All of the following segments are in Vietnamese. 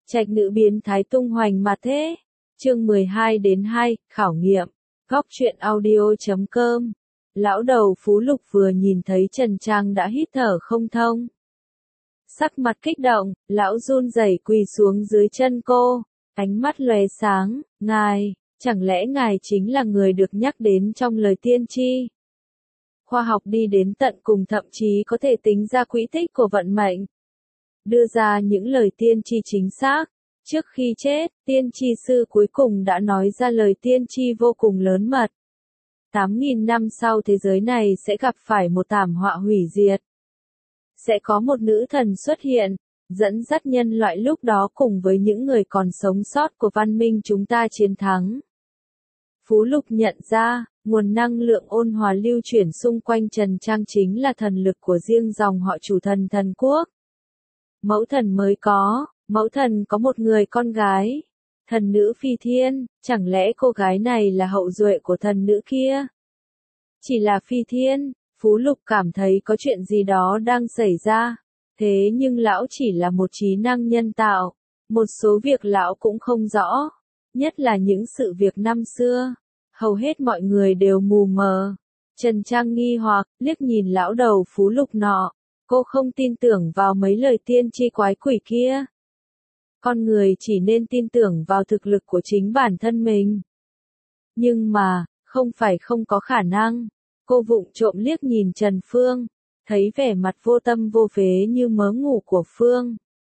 Trạch nữ biến thái tung hoành mà thế. Chương 12-2, khảo nghiệm. Góc truyện audio.com. Lão đầu Phú Lục vừa nhìn thấy Trần Trang đã hít thở không thông. Sắc mặt kích động, lão run rẩy quỳ xuống dưới chân cô, ánh mắt lóe sáng, ngài, chẳng lẽ ngài chính là người được nhắc đến trong lời tiên tri? Khoa học đi đến tận cùng thậm chí có thể tính ra quỹ tích của vận mệnh. Đưa ra những lời tiên tri chính xác. Trước khi chết, tiên tri sư cuối cùng đã nói ra lời tiên tri vô cùng lớn mật. 8.000 năm sau thế giới này sẽ gặp phải một thảm họa hủy diệt. Sẽ có một nữ thần xuất hiện, dẫn dắt nhân loại lúc đó cùng với những người còn sống sót của văn minh chúng ta chiến thắng. Phú Lục nhận ra, nguồn năng lượng ôn hòa lưu chuyển xung quanh Trần Trang chính là thần lực của riêng dòng họ chủ thần thần quốc. Mẫu thần mới có, mẫu thần có một người con gái, thần nữ phi thiên, chẳng lẽ cô gái này là hậu duệ của thần nữ kia? Chỉ là phi thiên, Phú Lục cảm thấy có chuyện gì đó đang xảy ra, thế nhưng lão chỉ là một trí năng nhân tạo, một số việc lão cũng không rõ, nhất là những sự việc năm xưa, hầu hết mọi người đều mù mờ. Trần Trang nghi hoặc, liếc nhìn lão đầu Phú Lục nọ, cô không tin tưởng vào mấy lời tiên tri quái quỷ kia. Con người chỉ nên tin tưởng vào thực lực của chính bản thân mình. Nhưng mà, không phải không có khả năng. Cô vụng trộm liếc nhìn Trần Phương, thấy vẻ mặt vô tâm vô phế như mớ ngủ của Phương.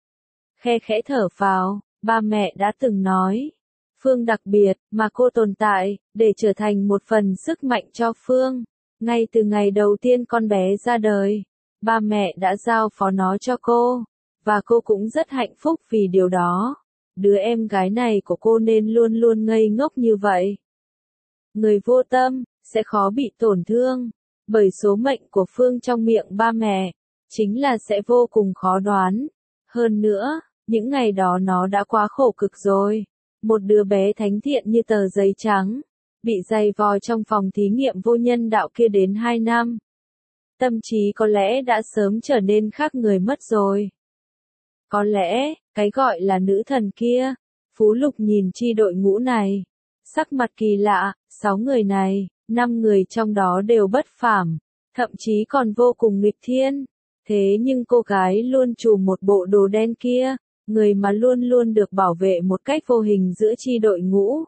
Khe khẽ thở phào, ba mẹ đã từng nói. Phương đặc biệt, mà cô tồn tại, để trở thành một phần sức mạnh cho Phương. Ngay từ ngày đầu tiên con bé ra đời, ba mẹ đã giao phó nó cho cô. Và cô cũng rất hạnh phúc vì điều đó. Đứa em gái này của cô nên luôn luôn ngây ngốc như vậy. Người vô tâm, sẽ khó bị tổn thương. Bởi số mệnh của Phương trong miệng ba mẹ, chính là sẽ vô cùng khó đoán. Hơn nữa, những ngày đó nó đã quá khổ cực rồi. Một đứa bé thánh thiện như tờ giấy trắng, bị giày vò trong phòng thí nghiệm vô nhân đạo kia đến 2 năm. Tâm trí có lẽ đã sớm trở nên khác người mất rồi. Có lẽ, cái gọi là nữ thần kia, Phú Lục nhìn chi đội ngũ này. Sắc mặt kỳ lạ, 6 người này, 5 người trong đó đều bất phàm, thậm chí còn vô cùng nghịch thiên. Thế nhưng cô gái luôn trùm một bộ đồ đen kia, người mà luôn luôn được bảo vệ một cách vô hình giữa chi đội ngũ.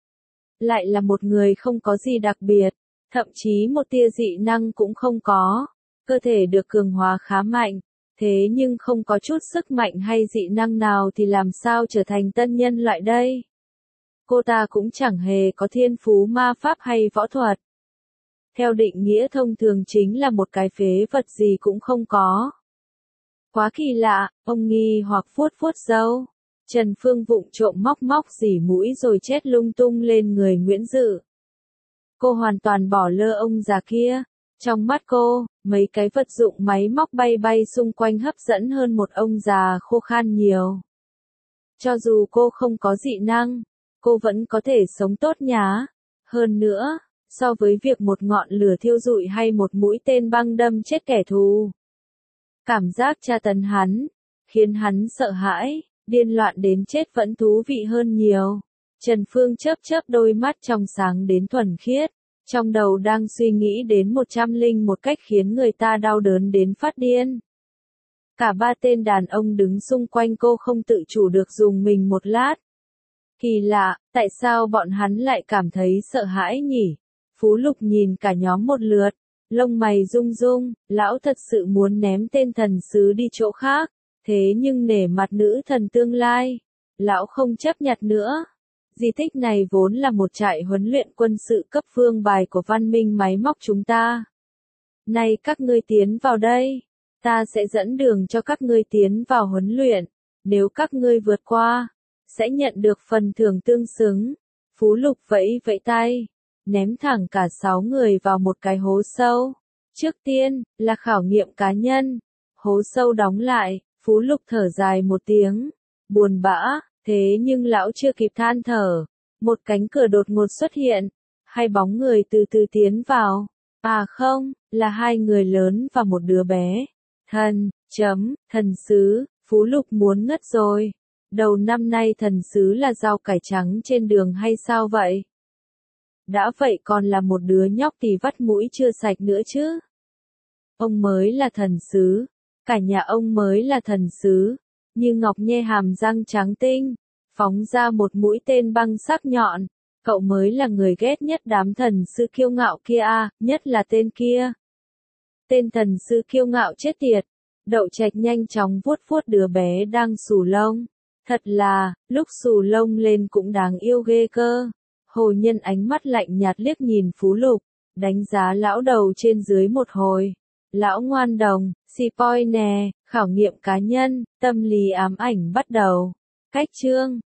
Lại là một người không có gì đặc biệt, thậm chí một tia dị năng cũng không có. Cơ thể được cường hóa khá mạnh. Thế nhưng không có chút sức mạnh hay dị năng nào thì làm sao trở thành tân nhân loại đây? Cô ta cũng chẳng hề có thiên phú ma pháp hay võ thuật. Theo định nghĩa thông thường chính là một cái phế vật gì cũng không có. Quá kỳ lạ, ông nghi hoặc vuốt vuốt râu. Trần Phương vụng trộm móc dỉ mũi rồi chét lung tung lên người Nguyễn Dự. Cô hoàn toàn bỏ lơ ông già kia. Trong mắt cô, mấy cái vật dụng máy móc bay xung quanh hấp dẫn hơn một ông già khô khan nhiều. Cho dù cô không có dị năng, cô vẫn có thể sống tốt nhá. Hơn nữa, so với việc một ngọn lửa thiêu rụi hay một mũi tên băng đâm chết kẻ thù. Cảm giác tra tấn hắn, khiến hắn sợ hãi, điên loạn đến chết vẫn thú vị hơn nhiều. Trần Phương chớp đôi mắt trong sáng đến thuần khiết. Trong đầu đang suy nghĩ đến 101 cách khiến người ta đau đớn đến phát điên. Cả 3 tên đàn ông đứng xung quanh cô không tự chủ được dùng mình một lát. Kỳ lạ, tại sao bọn hắn lại cảm thấy sợ hãi nhỉ? Phú Lục nhìn cả nhóm một lượt, lông mày rung rung, lão thật sự muốn ném tên thần sứ đi chỗ khác, thế nhưng nể mặt nữ thần tương lai, lão không chấp nhận nữa. Di tích này vốn là một trại huấn luyện quân sự cấp vương bài của văn minh máy móc chúng ta. Này các ngươi tiến vào đây, ta sẽ dẫn đường cho các ngươi tiến vào huấn luyện, nếu các ngươi vượt qua, sẽ nhận được phần thưởng tương xứng. Phú Lục vẫy tay, ném thẳng cả 6 người vào một cái hố sâu. Trước tiên, là khảo nghiệm cá nhân. Hố sâu đóng lại, Phú Lục thở dài một tiếng, buồn bã. Thế nhưng lão chưa kịp than thở, một cánh cửa đột ngột xuất hiện, 2 bóng người từ từ tiến vào. À không, là 2 người lớn và một đứa bé. Thần sứ, Phú Lục muốn ngất rồi. Đầu năm nay thần sứ là rau cải trắng trên đường hay sao vậy? Đã vậy còn là một đứa nhóc thì vắt mũi chưa sạch nữa chứ. Ông mới là thần sứ, cả nhà ông mới là thần sứ. Như Ngọc nhe hàm răng trắng tinh, phóng ra một mũi tên băng sắc nhọn. Cậu mới là người ghét nhất đám thần sư kiêu ngạo kia à, nhất là tên kia. Tên thần sư kiêu ngạo chết tiệt. Đậu Trạch nhanh chóng vuốt vuốt đứa bé đang xù lông. Thật là, lúc xù lông lên cũng đáng yêu ghê cơ. Hồ Nhân ánh mắt lạnh nhạt liếc nhìn Phú Lục, đánh giá lão đầu trên dưới một hồi. Lão ngoan đồng, si poi nè, khảo nghiệm cá nhân, tâm lý ám ảnh bắt đầu. Cách chương